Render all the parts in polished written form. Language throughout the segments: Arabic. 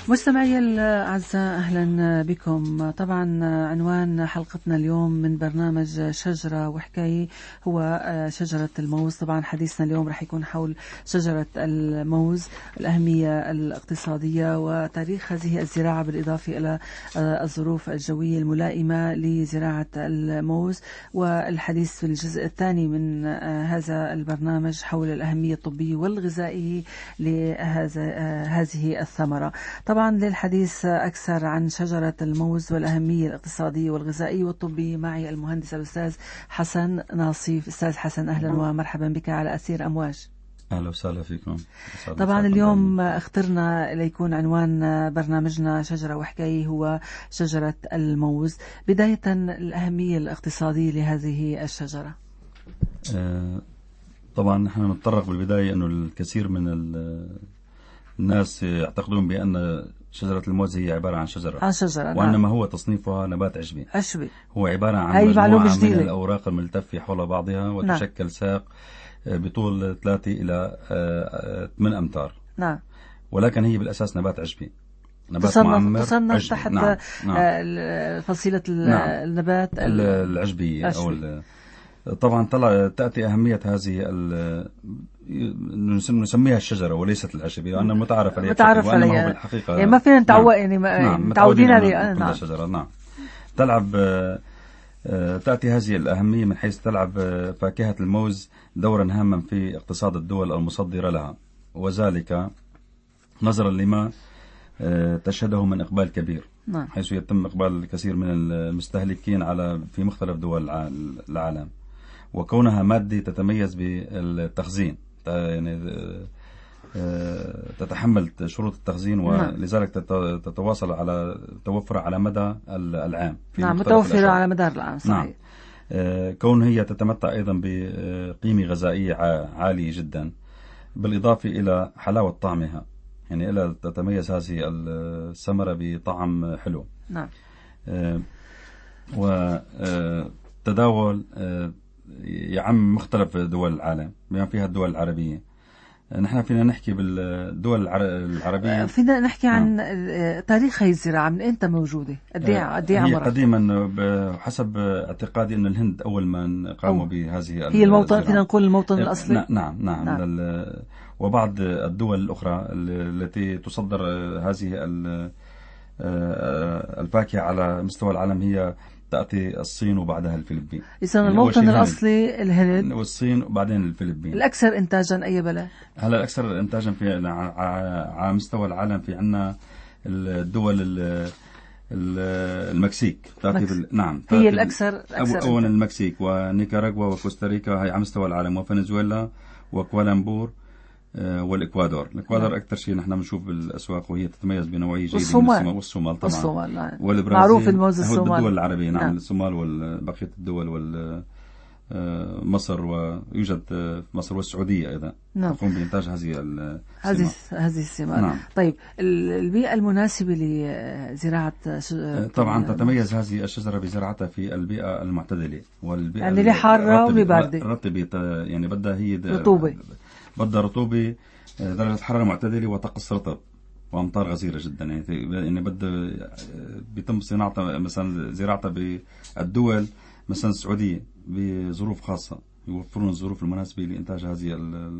مستمعي الأعزاء، أهلا بكم. طبعا عنوان حلقتنا اليوم من برنامج شجرة وحكاية هو شجرة الموز. طبعا حديثنا اليوم رح يكون حول شجرة الموز، الأهمية الاقتصادية وتاريخ هذه الزراعة، بالإضافة إلى الظروف الجوية الملائمة لزراعة الموز، والحديث في الجزء الثاني من هذا البرنامج حول الأهمية الطبية والغذائية لهذه الثمرة. طبعا للحديث أكثر عن شجرة الموز والأهمية الاقتصادية والغذائية والطبية معي المهندس الأستاذ حسن ناصيف. أستاذ حسن، أهلا ومرحبا بك على أثير أمواج. أهلا وسهلا فيكم. طبعا اليوم اخترنا ليكون عنوان برنامجنا شجرة وحكاية هو شجرة الموز. بداية الأهمية الاقتصادية لهذه الشجرة. طبعا نحن نتطرق بالبداية أنه الكثير من الناس يعتقدون بأن شجرة الموز هي عبارة عن شجرة وإنما هو تصنيفها نبات عشبي. هو عبارة عن مجموعة من الأوراق الملتفة حول بعضها وتشكل ساق بطول 3 إلى 8 أمتار. نعم. ولكن هي بالأساس نبات عشبي، نبات معمر تصنف تحت فصيلة النبات العشبية طبعا تأتي أهمية هذه نسميها الشجرة وليست العشبية، لأن المتعارف عليها بالحقيقة يعني ما فينا نتعود، يعني متعودين عليها. نعم. شجرة نعم تلعب تأتي هذه الأهمية من حيث تلعب فاكهة الموز دورا هاما في اقتصاد الدول المصدرة لها، وذلك نظرا لما تشهده من إقبال كبير. نعم. حيث يتم إقبال الكثير من المستهلكين في مختلف دول العالم، وكونها مادة تتميز بالتخزين، يعني تتحمل شروط التخزين، ولذلك تتواصل على توفر على مدى العام. نعم، متوفرة على مدار العام. صحيح. نعم. كون هي تتمتع أيضا بقيمة غذائية عالية جدا، بالإضافة إلى حلاوة طعمها، يعني إلى تتميز هذه الثمرة بطعم حلو. نعم. وتداول يعم مختلف دول العالم بما فيها الدول العربية. نحن فينا نحكي بالدول العربية، فينا نحكي عن تاريخ هذه الزراعة، من أنت موجودة؟ قد ايه عمرها؟ قديما حسب اعتقادي أن الهند أول من قاموا بهذه هي الموطن، فينا نقول الموطن الأصلي. نعم. وبعض الدول الأخرى التي تصدر هذه الفاكهة على مستوى العالم هي تأتي الصين وبعدها الفلبين. إذن الموطن الأصلي الهند والصين وبعدين الفلبين. الأكثر إنتاجا أي بلد؟ هلا الأكثر إنتاجا في على مستوى العالم في عنا الدول المكسيك. نعم، هي الأكثر. أولا المكسيك ونيكاراغوا وكوستاريكا هي على مستوى العالم، وفنزويلا وكوالالمبور والإكوادور. أكثر شيء نحن بنشوف بالأسواق وهي تتميز بنوعية جيدة من الصومال طبعا. والبرازيل معروف الموز الصومال. الدول العربية نعم. الصومال وبقية الدول مصر، ويوجد في مصر والسعودية أيضا تقوم بإنتاج هذه الثمار. نعم. طيب البيئة المناسبة لزراعة طبعا تتميز هذه الشجرة بزراعتها في البيئة المعتدلة، والبيئة يعني لا حارة ولا باردة، رطبة، يعني بدها هي رطوبة، درجة حرارة معتدلة وطقس رطب وأمطار غزيرة جدا. يعني بيتم صناعتها مثلا زراعتها بالدول مثلا السعودية بظروف خاصة، يوفرون الظروف المناسبة لإنتاج هذه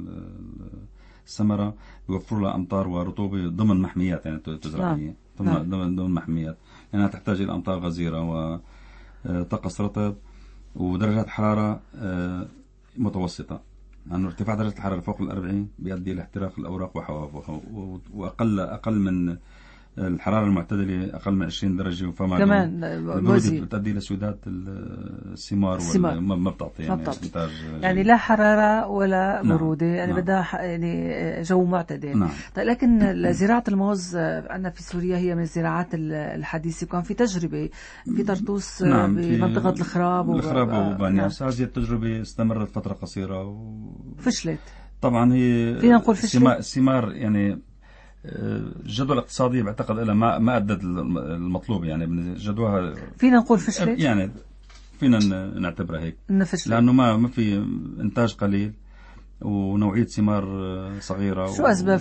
الثمرة، يوفروا لها أمطار ورطوبة ضمن محميات، يعني تزرع هي ضمن محميات، لأنها تحتاج إلى أمطار غزيرة وطقس رطب ودرجات حرارة متوسطة. لأن ارتفاع درجة الحرارة فوق 40 بيؤدي إلى احتراق الأوراق وحوافها، وأقل من الحرارة المعتدلة أقل من 20 درجة فما كمان بتؤدي إلى سداد الثمار وما بتعطي يعني لا حرارة ولا برودة. يعني بدها يعني جو معتدل. نعم. طيب لكن زراعة الموز عندنا في سوريا هي من الزراعات الحديثة، وكان في تجربة في طرطوس بمنطقة الخراب وبانياس. هذه التجربة استمرت فترة قصيرة وفشلت. طبعا هي فينا نقول فشلت. الثمار يعني الجدوى الاقتصادية بعتقد إلى ما أدت المطلوب، يعني جدواها فينا نقول فشلت، يعني فينا نعتبرها هيك، لأنه ما في إنتاج قليل، ونوعية ثمار صغيرة. شو أسباب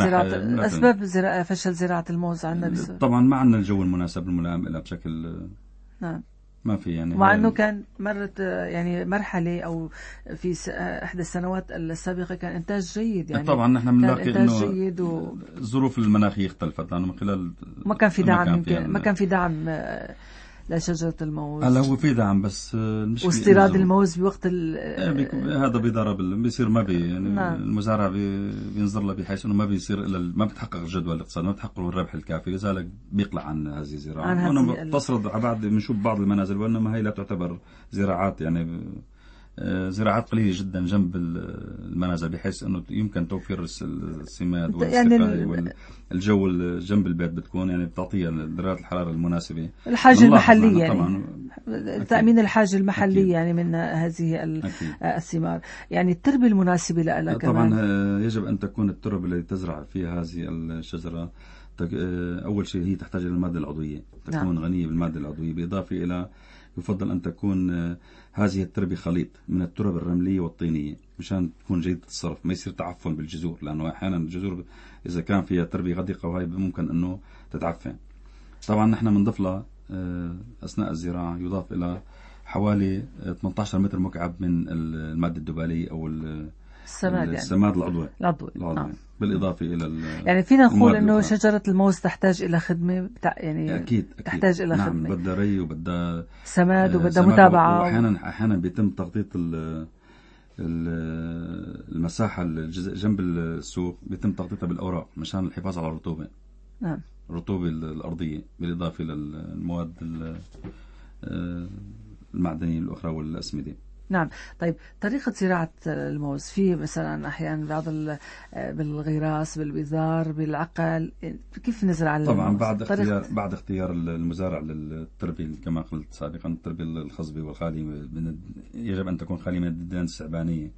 فشل زراعة الموز عندنا بسوريا؟ طبعا ما عندنا الجو المناسب الملائم لها بشكل. نعم. ما في يعني، مع أنه كان مرت يعني مرحلة أو في إحدى السنوات السابقة كان إنتاج جيد يعني. طبعا نحن بنلاقي إنه الظروف المناخية اختلفت، لأنه من خلال ما كان في دعم، ما كان في دعم لشجرة الموز. هلا هو في دعم بس المشكلة واستيراد الموز بوقت هذا بيضرب بيصير ما يعني نعم. المزارع بينظر له بحيث انه ما بيصير الا ما بتحقق الجدوى الاقتصادي، ما بتحقق الربح الكافي، لذلك بيقلع عن هذه الزراعه. وانا تصرد على بعض بنشوف بعض المنازل، وانما هي لا تعتبر زراعات، يعني زراعات قليلة جدا جنب المنازل، بحيث انه يمكن توفير السماد والاستقرار والجو جنب البيت، بتكون يعني بتعطيها درجات الحرارة المناسبة، الحاجة المحلية يعني طبعا تأمين الحاجة المحلية يعني من هذه الثمار. يعني التربة المناسبة لها طبعا كمان. يجب أن تكون التربة التي تزرع فيها هذه الشجرة أول شيء هي تحتاج إلى المادة العضوية، تكون غنية بالمادة العضوية، بالإضافة إلى يفضل أن تكون هذه التربة خليط من الترب الرملية والطينية مشان تكون جيدة الصرف، ما يصير تعفن بالجذور، لأنه أحيانا الجذور إذا كان فيها تربة غديقة وهي ممكن أنه تتعفن. طبعا نحن بنضيف لها أثناء الزراعة يضاف إلى حوالي 18 متر مكعب من المادة الدبالية أو السماد العضوي. نعم. بالإضافة إلى يعني فينا نقول إنه شجرة الموز تحتاج إلى خدمة يعني أكيد. تحتاج إلى خدمة. نعم، بدها ري وبدها سماد وبدها متابعة. وأحيانا بيتم تغطية المساحة جنب السوق بيتم تغطيتها بالأوراق مشان الحفاظ على الرطوبة. نعم. الرطوبة الأرضية بالإضافة للمواد المعدنية الأخرى والأسمدة. نعم. طيب طريقة زراعة الموز في مثلا أحيانا بعض بالغراس بالبذار بالعقل، كيف نزرع طبعا بعد اختيار المزارع للتربية كما قلت سابقا، التربية الخصبة والخالية يجب أن تكون خالية من الديدان الثعبانية،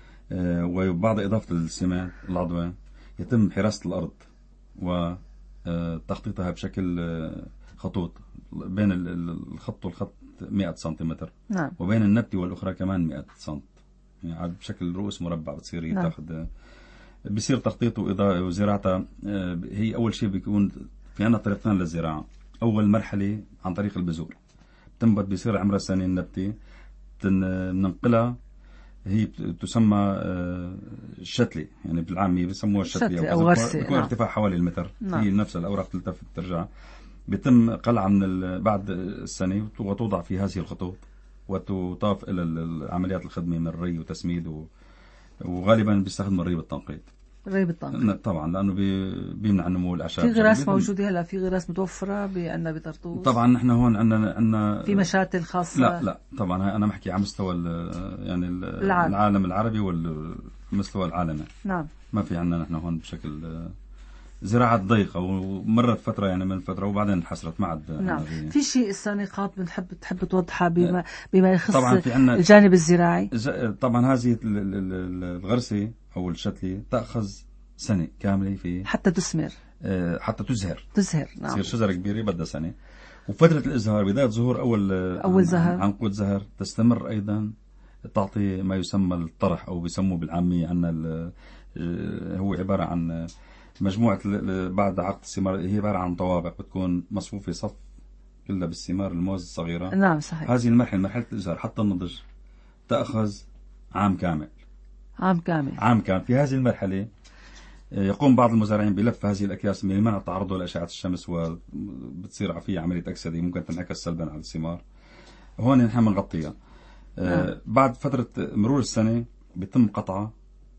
وبعد إضافة السماد العضوي يتم حراسة الأرض وتخطيطها بشكل خطوط بين الخط والخط 100 سنتيمتر. نعم. وبين النبتة والأخرى كمان 100 سنت، يعني بشكل رؤوس مربع بتصير تاخذ. بصير تخطيط وزراعتها. هي أول شيء بيكون في عنا طريقتين للزراعة. أول مرحلة عن طريق البذور، تنبت بيصير عمرها سنة النبتة، ننقلها، هي تسمى الشتلة، يعني بالعامية بيسموها الشتلة أو غرسة. بيكون ارتفاع حوالي المتر. نعم. هي نفس الأوراق تلتفت ترجع، بيتم قلعها بعد السنة وتوضع في هذه الخطوط وتضاف إلى العمليات الخدمة من الري وتسميد وغالبا بيستخدم الري بالتنقيط. طبعا لأنه بيمنع نمو الأعشاب. في غراس موجودة هلا، في غراس متوفرة بأننا بطرطوس. طبعا نحن هون عندنا في مشاتل خاصة. لا طبعا أنا محكي على مستوى يعني العالم العربي والمستوى العالمي. نعم. ما في عندنا نحن هون بشكل زراعة ضيقة، ومرت فترة يعني من فترة وبعدين انحسرت ما عاد. نعم. في شيء السانقات تحب توضحها بما يخص طبعا في الجانب الزراعي. طبعا هذه الغرسة أو الشتلة تأخذ سنة كاملة في حتى تثمر، حتى تزهر. نعم. تصير شجرة كبيرة بدها سنة. وفترة الإزهار بداية ظهور أول زهر عنقود زهر تستمر أيضا، تعطي ما يسمى الطرح أو بيسموه بالعامية عنا هو عبارة عن مجموعة بعد عقد الثمار، هي عبارة عن طوابق بتكون مصفوفة صف كلها بالثمار الموز الصغيرة. نعم صحيح. هذه مرحلة الإزهار حتى النضج تأخذ عام كامل. في هذه المرحلة يقوم بعض المزارعين بلف هذه الأكياس لمنع تعرضه لأشعة الشمس، وبتصير فيها عملية أكسدة ممكن تنعكس سلبا على الثمار. هون نحن بنغطيها. بعد فترة مرور السنة بيتم قطعها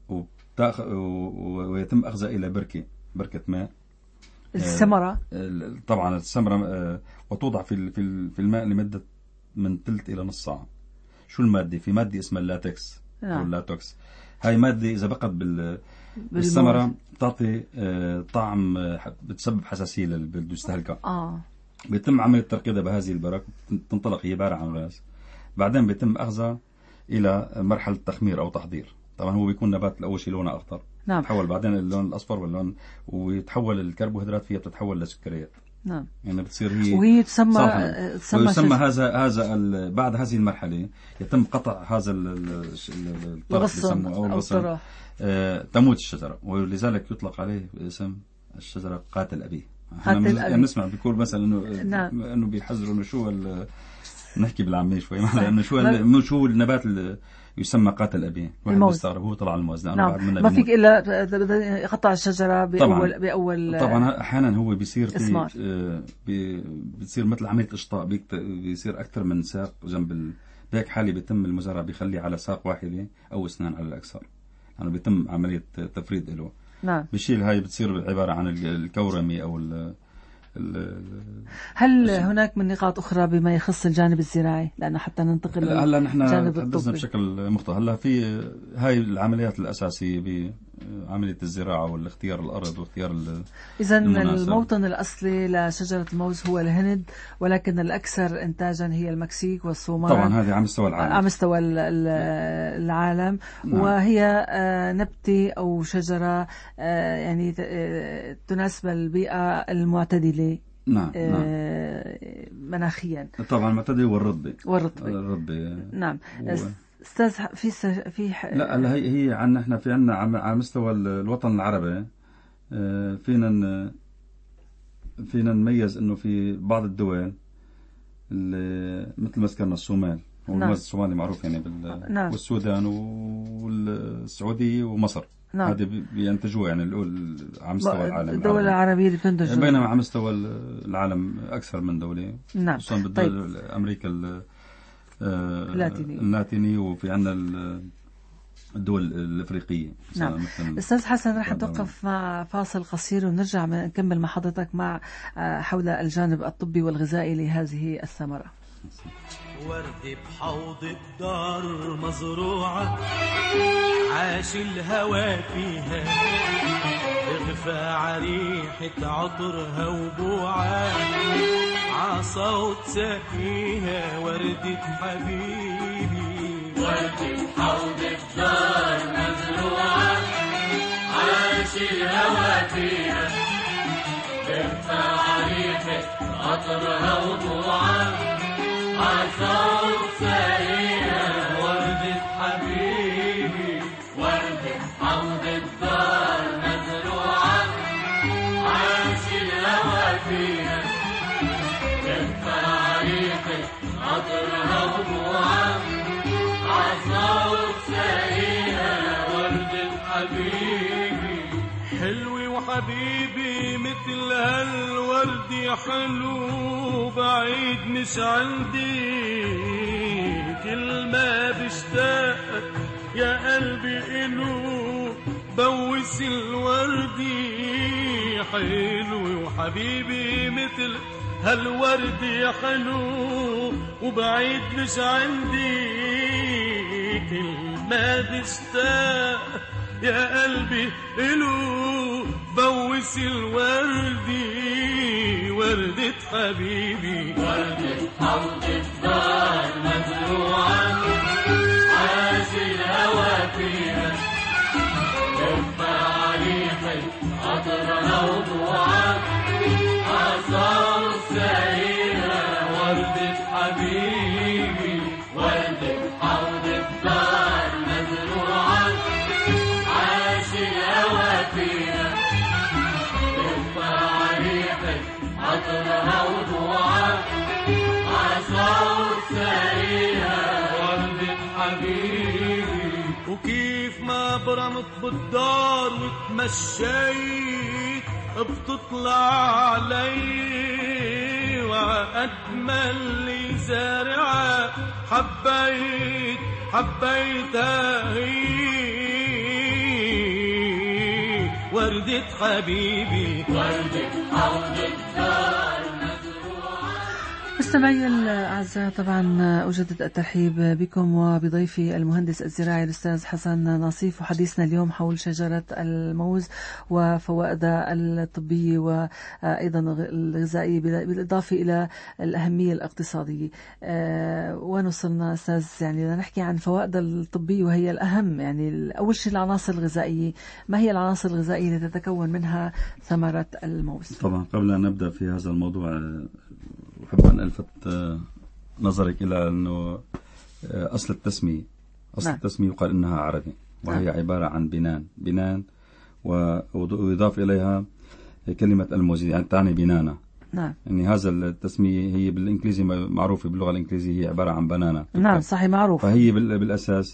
ويتم أخذها إلى بركة ماء. الثمرة طبعا الثمرة وتوضع في الماء لمدة من ثلث إلى نص ساعة. شو المادة؟ في مادة اسمها اللاتكس أو اللاتوكس. هاي مادة إذا بقت بالثمرة بتعطي طعم، بتسبب حساسية اللي يستهلكها. بيتم عمل الترقيدة بهذه البرك، تنطلق هي عبارة عن غاز. بعدين بيتم أخذها إلى مرحلة تخمير أو تحضير. طبعا هو بيكون نبات الأول شيء لونه أخضر. نعم. تحول بعدين اللون الأصفر ويتحول الكربوهيدرات فيها بتتحول لسكريات. نعم. يعني بتصير هي وهي تسمى هذا بعد هذه المرحلة يتم قطع هذا الطرف بيسموه أو الغصن، تموت الشجرة، ولذلك يطلق عليه اسم الشجرة قاتل أبيه. يعني نسمع بيقول مثلا إنه بيحذروا إنه شو نحكي بالعامية شوي إنه شو النبات اللي يسمى قاتل أبيه. الموز. هو طلع الموز. نعم. ما فيك إلا يقطع الشجرة بأول طبعا أحيانا هو بيصير بتصير مثل عملية إشطاء، بيصير أكثر من ساق جنب بهيك حالة بيتم المزارع بيخلي على ساق واحدة أو اثنان على الأكثر، يعني بيتم عملية تفريد له. نعم. بشيل هاي بتصير عبارة عن الكورمي أو هل هناك من نقاط أخرى بما يخص الجانب الزراعي؟ لأنه حتى ننتقل هلا نحن تحدثنا بشكل مختصر. هلا في هاي العمليات الأساسية بعملية الزراعة والاختيار الأرض واختيار إذا الموطن الأصلي لشجرة الموز هو الهند، ولكن الأكثر إنتاجا هي المكسيك والصومال. طبعا هذه على مستوى العالم، على مستوى العالم. نعم. وهي نبتة أو شجرة يعني تناسب البيئة المعتدلة. نعم. مناخيا. طبعا المعتدل والرطبة. نعم. استاذ في لا هي عنا احنا في عنا على مستوى الوطن العربي فينا نميز انه في بعض الدول مثل مسكن الصومال، والموز الصومالي معروف يعني نعم. والسودان والسعودية ومصر. نعم. هذه بينتجوها يعني على مستوى العالم. الدول العربية اللي بتنتج، بينما على مستوى العالم أكثر من دولة. نعم. خصوصا بالدول أمريكا اللاتيني، وفي عنا الدول الأفريقية. نعم. أستاذ حسن رح نتوقف مع فاصل قصير ونرجع نكمل مع حضرتك مع حول الجانب الطبي والغذائي لهذه الثمرة. ورد بحوض الدار مزروعة، عاش الهوى فيها، اغفى ريحة عطرها وبوعة، عصوت سقيها وردة حبيبي. ورد بحوض الدار مزروعة، عاش الهوى فيها، اغفى ريحة عطرها وبوعة، عصوت سقيها وردة حبيبي. ورد بحوض الدار مزروعة، عاش الهوى فيها، ينفع ريحة عطرها وبوعة، عصوت سقيها وردة حبيبي. حلوي وحبيبي مثل هالورد يا حلو، بعيد مش عندي، كل ما بشتاق يا قلبي إلو، بوس الورد. حلو وحبيبي مثل هالورد يا حلو، وبعيد مش عندي، كل ما بشتاق يا قلبي إلو، بوس الورد. وردة حبيبي. وردة حوض الدار مزروعة، عاش الهوى فيها، ينفع ريحة عطرها وبوعة، عصوت سقيها وردة حبيبي. وردة حوض الدار مزروعة، عاش الهوى فيها، ينفع ريحة عطرها وبوعة، عصوت سقيها وردة حبيبي. وكيف ما برمت بالدار وتمشيت بتطلع علي، وأجمل زارعة حبيتها هي، وردة حبيبي. وردة حوض الدار مزروعة. مستمعي الأعزاء، طبعا أجدد الترحيب بكم وبضيفي المهندس الزراعي الأستاذ حسن نصيف، وحديثنا اليوم حول شجرة الموز وفوائدها الطبية وأيضا الغذائية بالإضافة إلى الأهمية الاقتصادية. ونوصلنا أستاذ يعني لنحكي عن فوائدها الطبية وهي الأهم. يعني أول شيء العناصر الغذائية، ما هي العناصر الغذائية التي تتكون منها ثمرة الموز؟ طبعا قبل أن نبدأ في هذا الموضوع أحب أن ألفت نظرك إلى أنه أصل التسمية يقال إنها عربي، وهي عبارة عن بنان ويضاف إليها كلمة الموز، يعني تعني بنانة. نعم. يعني هذا التسمية هي بالإنجليزي معروفة، باللغة الإنجليزية هي عبارة عن بنانة. نعم صحيح معروف. فهي بالأساس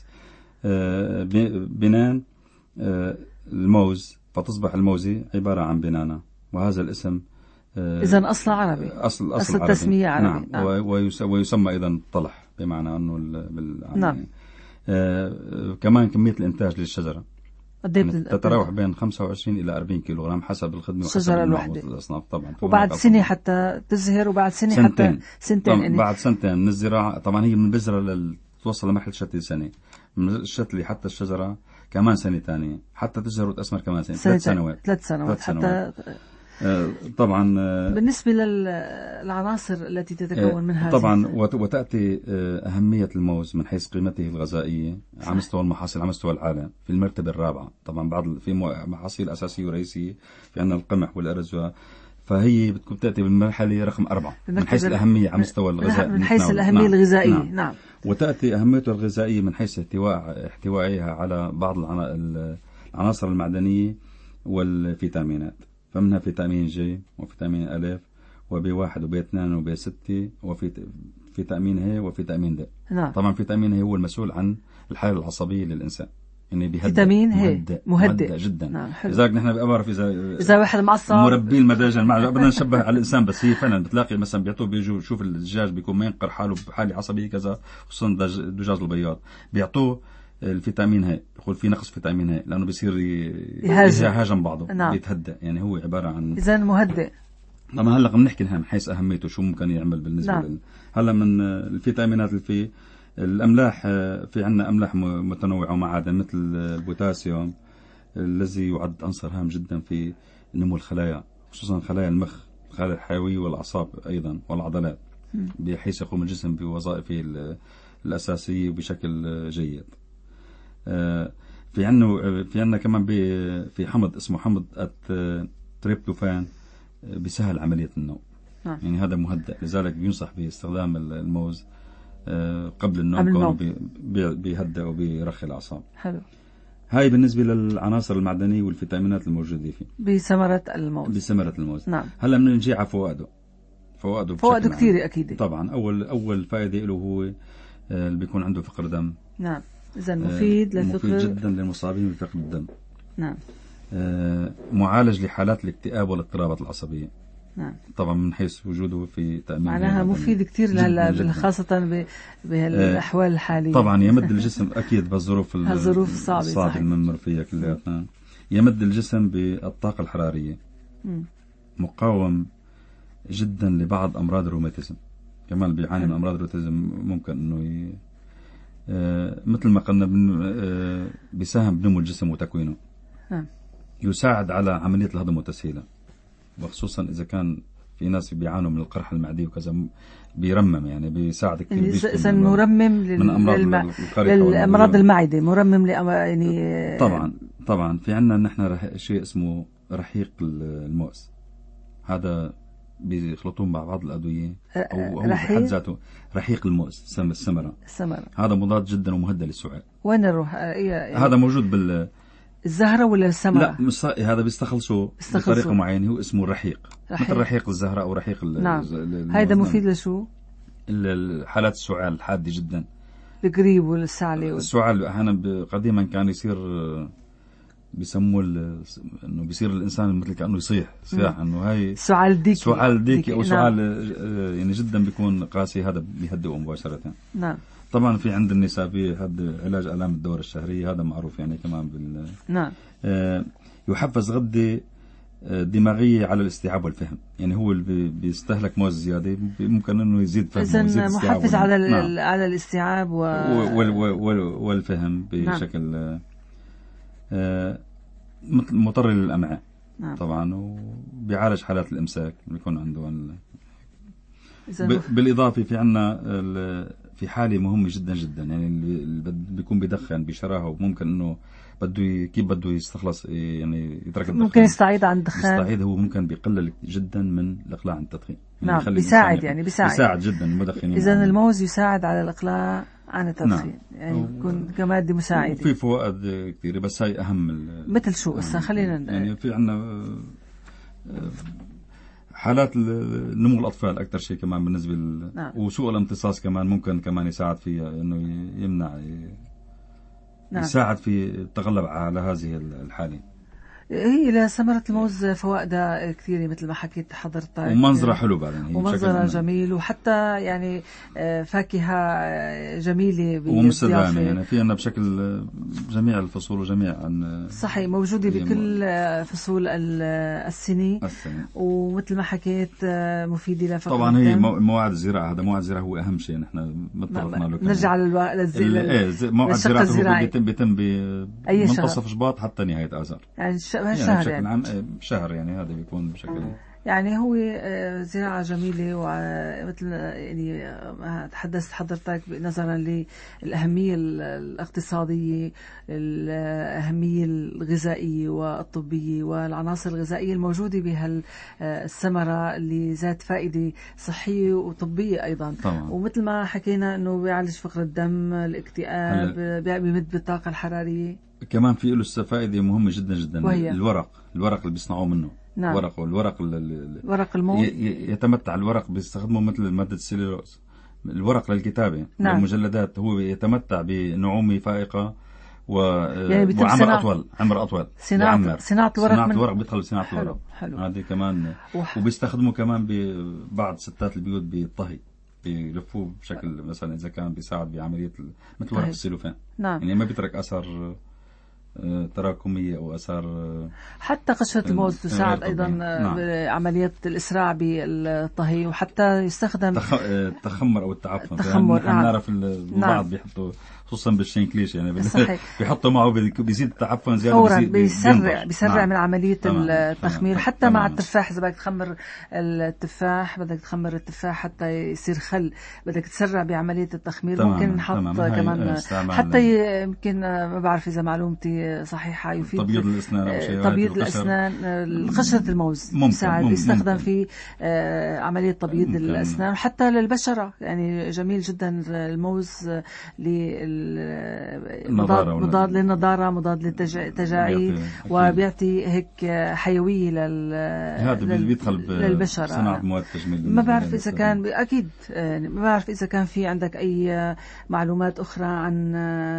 بنان الموز، فتصبح الموزي عبارة عن بنانة، وهذا الاسم إذن أصل عربي، أصل التسمية عربي. نعم. ويسمى أيضا طلح، بمعنى أنه نعم. كمان كمية الإنتاج للشجرة يعني تتراوح بين 25 إلى 40 كيلوغرام حسب الخدمة وحسب الأصناف. طبعا وبعد سنة حتى تزهر، وبعد سنة حتى سنتين يعني. بعد سنتين من الزراعة. طبعا هي من بذرة توصل لمرحلة شتل سنة، من الشتل حتى الشجرة كمان سنة تانية، حتى تزهر وتأثمر كمان سنة. 3 سنوات حتى. طبعا بالنسبة للعناصر التي تتكون منها طبعا وتأتي أهمية الموز من حيث قيمته الغذائية على مستوى المحاصيل على مستوى العالم في المرتبة الرابعة. طبعا بعض في محاصيل أساسية ورئيسية، في عندنا القمح والأرز، فهي بتكون تأتي بالمرحلة رقم 4 من حيث الأهمية على مستوى الغذاء، من حيث الأهمية الغذائية. نعم. وتأتي أهميته الغذائية من حيث احتوائها على بعض العناصر المعدنية والفيتامينات. فمنها فيتامين جي وفيتامين ألف وB1 وB2 وB6 وفيتامين هي وفيتامين د. نعم. طبعا فيتامين هي هو المسؤول عن الحالة العصبية للإنسان، يعني بيهدئ. فيتامين هي مهدئ جدا. نعم. لذلك نحن بعرف إذا واحد معصب مربي المداجن بدنا نشبه على الإنسان، بس هي فعلا بتلاقي مثلا بيعطوه، بيجوا شوف الدجاج بيكون ما ينقر حاله بحالة عصبية كذا، خصوصا دجاج البياض، بيعطوه الفيتامين هي، يقول في نقص فيتامين هي لأنه بيصير يهاجم بعضه. نعم. بيتهدأ، يعني هو عبارة عن إذن مهدئ. طبعا هلا بنحكي من حيث أهميته شو ممكن يعمل بالنسبة. نعم. هلا من الفيتامينات اللي فيه الأملاح، في عندنا أملاح متنوعة ومعادن مثل البوتاسيوم الذي يعد عنصر هام جدا في نمو الخلايا، خصوصا خلايا المخ، الخلايا الحيوية والأعصاب أيضا والعضلات، بحيث يقوم الجسم بوظائفه الأساسية بشكل جيد. في عندنا كمان في حمض اسمه حمض التريبتوفان بيسهل عملية النوم. يعني هذا مهدئ، لذلك بينصح باستخدام الموز قبل النوم، كونه بيهدئ وبيرخي الأعصاب. حلو. هاي بالنسبة للعناصر المعدنية والفيتامينات الموجودة فيه بثمرة الموز. نعم. هلا بنجي على فوائده كثيرة أكيد. طبعا أول فائدة له هو اللي بيكون عنده فقر دم. نعم. إذا مفيد جدا للمصابين بفقر الدم. نعم. معالج لحالات الاكتئاب والاضطرابات العصبية. نعم. طبعا من حيث وجوده في تأمين، معناها مفيد كتير خاصة بهالأحوال الحالية. طبعا يمد الجسم أكيد بالظروف الصعبة اللي بنمر فيها كلياتنا. يمد الجسم بالطاقة الحرارية. مقاوم جدا لبعض أمراض الروماتيزم، كمان بيعاني من أمراض الروماتيزم ممكن إنه مثل ما قلنا بيساهم بنمو الجسم وتكوينه. يساعد على عملية الهضم وتسهيلها، وخصوصا إذا كان في ناس بيعانوا من القرحة المعدية وكذا، بيرمم، يعني بيساعد كثير. يعني مرمم من أمراض المعدة، مرمم يعني طبعا في عنا نحن شيء اسمه رحيق الموز، هذا بيخلطون مع بعض الأدوية، أو هو بحد ذاته رحيق الموز، الثمرة هذا مضاد جدا ومهدئ للسعال. وين نروح؟ هذا موجود الزهرة ولا الثمرة؟ لا مش هذا بيستخلصوا بطريقة معينة، هو اسمه الرحيق. مثل رحيق الزهرة أو رحيق نعم. هذا مفيد لشو؟ الحالات السعال الحادة جدا، القريب والسعلة. السعال أحيانا قديما كان يصير بيسموه انه بيصير الانسان مثل كانه يصيح انه هاي سعال ديكي او سعال يعني جدا بيكون قاسي، هذا بيهدئه مباشرة. نعم. طبعا في عند النساء هذا علاج آلام الدورة الشهرية، هذا معروف يعني كمان نعم. يحفز غدة دماغية على الاستيعاب والفهم. يعني هو اللي بيستهلك موز زيادة ممكن انه يزيد فهم، إذن محفز على نعم. على الاستيعاب والفهم بشكل مضر للأمعاء. نعم. طبعا وبيعالج حالات الإمساك بيكون عنده بالإضافة في عنا في حالة مهمة جدا جدا، يعني اللي بيكون بيدخن بشراهة وممكن انه كيف بده يستخلص يعني يترك الدخان، ممكن يستعيد عن الدخان. يستعيد هو ممكن بيقلل جدا من الإقلاع عن التدخين. نعم بيساعد، يعني بيساعد جدا المدخنين. إذن الموز يساعد على الإقلاع عن التدخين. نعم. يعني يكون كمادة مساعدة. في فوائد كثيرة بس هاي أهم. مثل شو خلينا يعني في عنا حالات نمو الأطفال أكثر شيء كمان بالنسبة نعم. وسوء الامتصاص كمان ممكن كمان يساعد في إنه يمنع نعم. يساعد في التغلب على هذه الحالة. هي لثمرة الموز فوائدها كثيرة مثل ما حكيت حضرتك، ومنظرها حلو بعدين، ومنظرها جميل، وحتى يعني فاكهة جميلة ومستدامة، يعني في عنا بشكل جميع الفصول وجميع صحيح موجودة بكل فصول السنة. ومثل ما حكيت مفيدة لفقر طبعا هي مواد الزراعة. هذا مواد الزراعة هو أهم شيء نحن متفقنا له. نرجع مواد الزراعة بيتم بمنتصف شباط حتى نهاية آذار، يعني شهر يعني شهر، يعني هذا بيكون بشكل يعني هو زراعة جميلة. ومثل يعني تحدثت حضرتك نظرا للأهمية الاقتصادية، الأهمية الغذائية والطبية والعناصر الغذائية الموجودة بهالثمرة اللي ذات فائدة صحية وطبية أيضا. طبعا. ومثل ما حكينا أنه بيعالج فقر الدم، الاكتئاب، بيمد بالطاقة الحرارية. كمان في له فائدة مهمة جدا جدا، وهي الورق اللي بيصنعوه منه. نعم. ورق الموز يتمتع الورق بيستخدمه مثل مادة السليلوز، الورق للكتابة. نعم. المجلدات هو يتمتع بنعومة فائقة يعني عمر أطول. صناعة الورق بيدخل صناعة الورق. هذه كمان وبيستخدموا كمان ببعض ستات البيوت بالطهي، بيلفوه بشكل مثلا إذا كان بيساعد بعملية مثل ورق السيلوفان. نعم. يعني ما بيترك أثر تراكمية أو أثار. حتى قشرة الموز تساعد أيضا بعملية الإسراع بالطهي، وحتى يستخدم التخمر أو التعفن. التخمر. نحن نعرف البعض بيحطوا خصوصا بالشينكليش، يعني بيحطوا معه بيزيد التعفن زيادة فورا، بيسرع من عملية التخمير. حتى مع التفاح إذا بدك تخمر التفاح حتى يصير خل، بدك تسرع بعملية التخمير. ممكن نحط كمان حتى يمكن ما بعرف إذا معلومتي صحيحة، يفيد تبييض الأسنان أو شيء. تبييض الأسنان، قشرة الموز يستخدم في عملية تبييض الأسنان، وحتى للبشرة يعني جميل جدا الموز مضاد للنضارة، مضاد للتجاعيد، وبيعطي هيك حيوية للبشرة. صناعة مواد تجميل. ما بعرف إذا كان أكيد ما بعرف إذا كان في عندك أي معلومات أخرى عن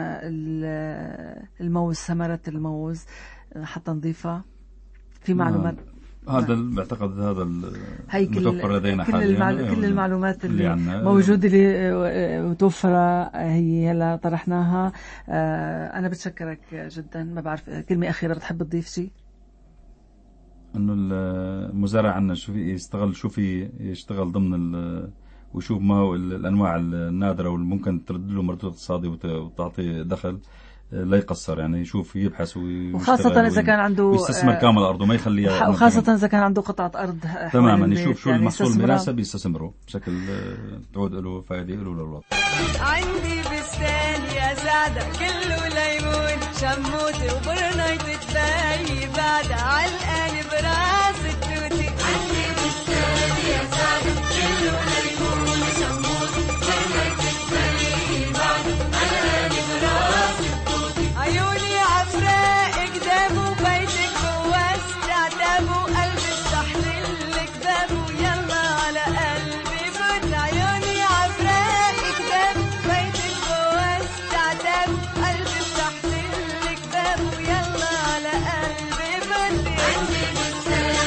الموز، ثمرة الموز حتى نضيفها في معلومات. هذا بعتقد هذا المتوفر لدينا حاليا. كل المعلومات اللي موجودة اللي متوفرة هي هلا طرحناها. أنا بتشكرك جدا. ما بعرف كلمة أخيرة بتحب تضيف شيء؟ إنه المزارع عنا شو في يشتغل ضمن وشوف ما هو الأنواع النادرة واللي ممكن ترد له مردود اقتصادي وتعطي دخل، لا يقصر، يعني يشوف يبحث وخاصة إذا كان عنده يستثمر كامل أرضه ما يخليها، وخاصة إذا كان عنده قطعة أرض تماما، يشوف شو المحصول المناسب يستثمره بشكل تعود له فائدة له للوطن. عندي بستان يا سعدة كله ليمون شموتي وبرنايت تباي بعد علقان براس التوتي. عندي بستان يا سعدة كله ليمون شموتي وبرنايت تباي بعد علقان براس التوتي. عيوني عفراء قدامه بيتك بواس تعتابه قلبي استحللك بابه يلا على قلبي فوت. عيوني عفراء قدامه بيتك بواس تعتابه قلبي استحللك بابه يلا على قلبي فوت. عندي بستان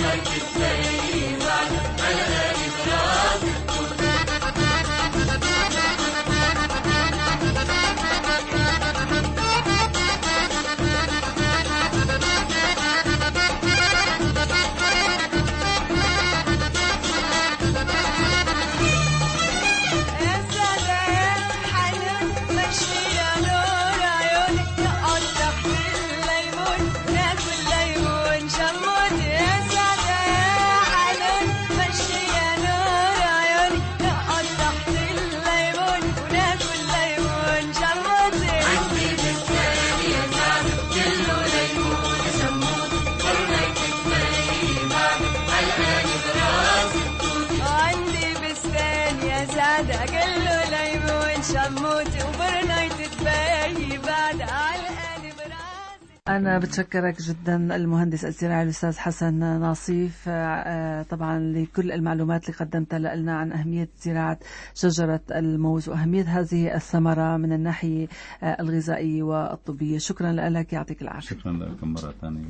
أنا بتشكرك جدا المهندس الزراعي الأستاذ حسن ناصيف طبعا لكل المعلومات اللي قدمتها لنا عن أهمية زراعة شجرة الموز وأهمية هذه الثمرة من الناحية الغذائية والطبية. شكرا لك، يعطيك العافية. شكرا لكم مرة ثانية.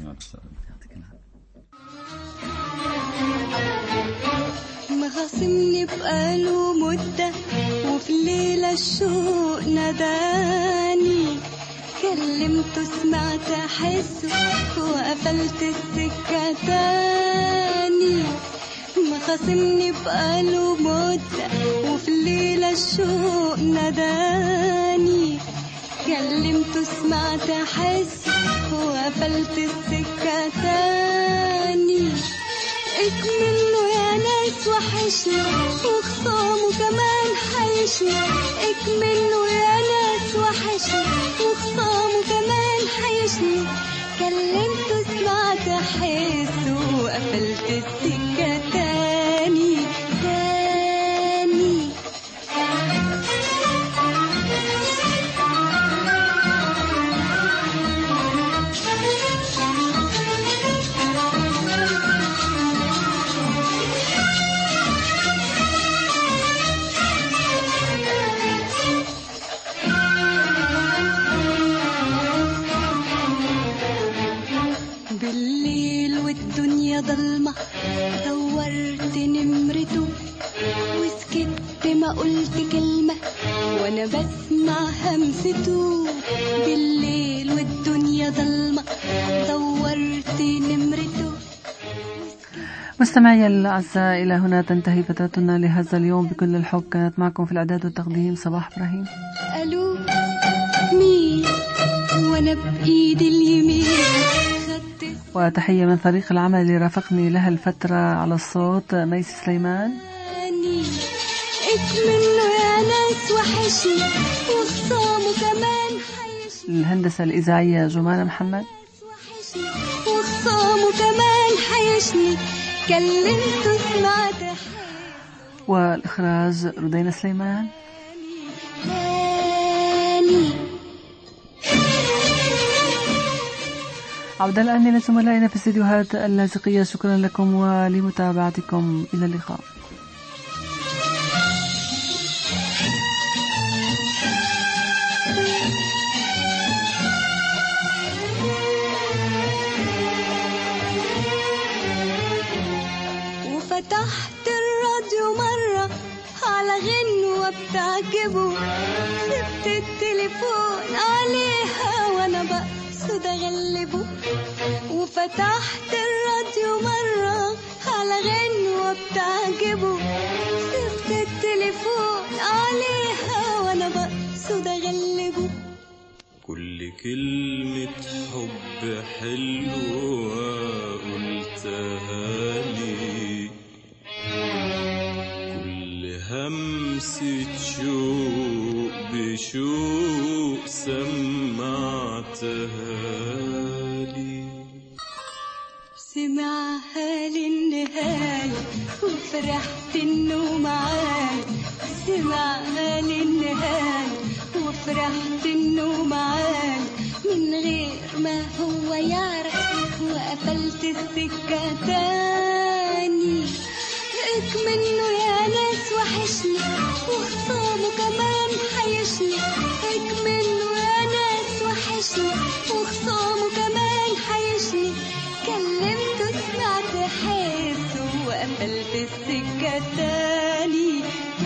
مخاصمني بقاله مدة وفي الليلة الشوق نداني، كلمته سمعت أحسه وقفلت السكة تاني. مخاصمني بقاله مدة وفي الليلة الشوق نداني، كلمته سمعت أحسه وقفلت السكة تاني. اكمنه يا ناس وحشني وخصامه كمان حيشني، اكمنه يا ناس وحشني وخصامه كمان حيشني. كلمته سمعت احسه وقفلت السكة تاني تاني. بالليل والدنيا ضلمة دورت نمرته وسكت ما قلت كلمة وانا بسمع همسته. بالليل والدنيا ضلمة دورت نمرته. مستمعي الأعزاء، إلى هنا تنتهي فترتنا لهذا اليوم. بكل الحب كانت معكم في الإعداد والتقديم صباح إبراهيم. ألو مين وانا بإيدي اليمين. وتحية من فريق العمل اللي رافقني لها الفترة على الصوت ميس سليمان. اكمنه يا ناس وحشني وخصامه كمان حيشني. الهندسة الإذاعية جمانة محمد وخصامه كمان حيشني. كلمته سمعت. والإخراج رودينا سليمان. عودة الآن لزملائنا في استديوهات اللاذقية. شكرا لكم ولمتابعتكم. إلى اللقاء. وفتحت الراديو مرة على غنوة بتعجبه، سبت التليفون عليها وانا بقصد اغلبه. وفتحت الراديو مرة على غنوة بتعجبه، سبت التليفون عليها وانا بقصد اغلبه. كل كلمة حب حلوة قلتها لي، كل همسة شوق بشوق سمعتها لي. سمعها للنهاية وفرحت انه معاي، سمعها للنهاية وفرحت انه معاي من غير ما هو يعرف، وقفلت السكة تاني. اكمنه يا ناس وحشني وخصامه كمان حيشني، اكمنه يا ناس وحشني وخصامه كمان حيشني. كلمته سمعت يحس وقفلت السكة تاني.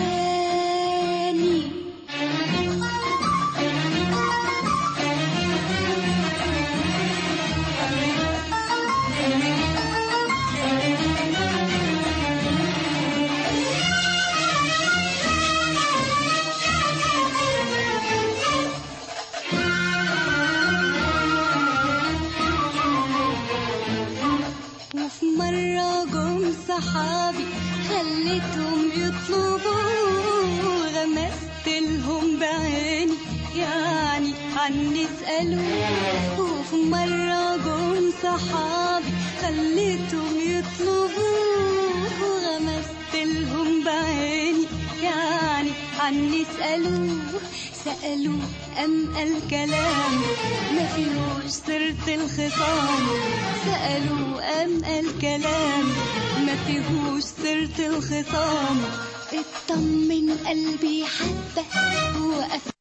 وفي مرة جم صحابي خليتهم يطلبوا، غمست لهم بعيني يعني عني اسألوا. وفي مرة جم صحابي خليتهم يطلبوا، غمست لهم بعيني يعني عني سألوا أم الكلام ما فيهوش سرت الخصام. سألوا أم الكلام ما فيهوش سرت الخصام. اطمن قلبي حبة وقف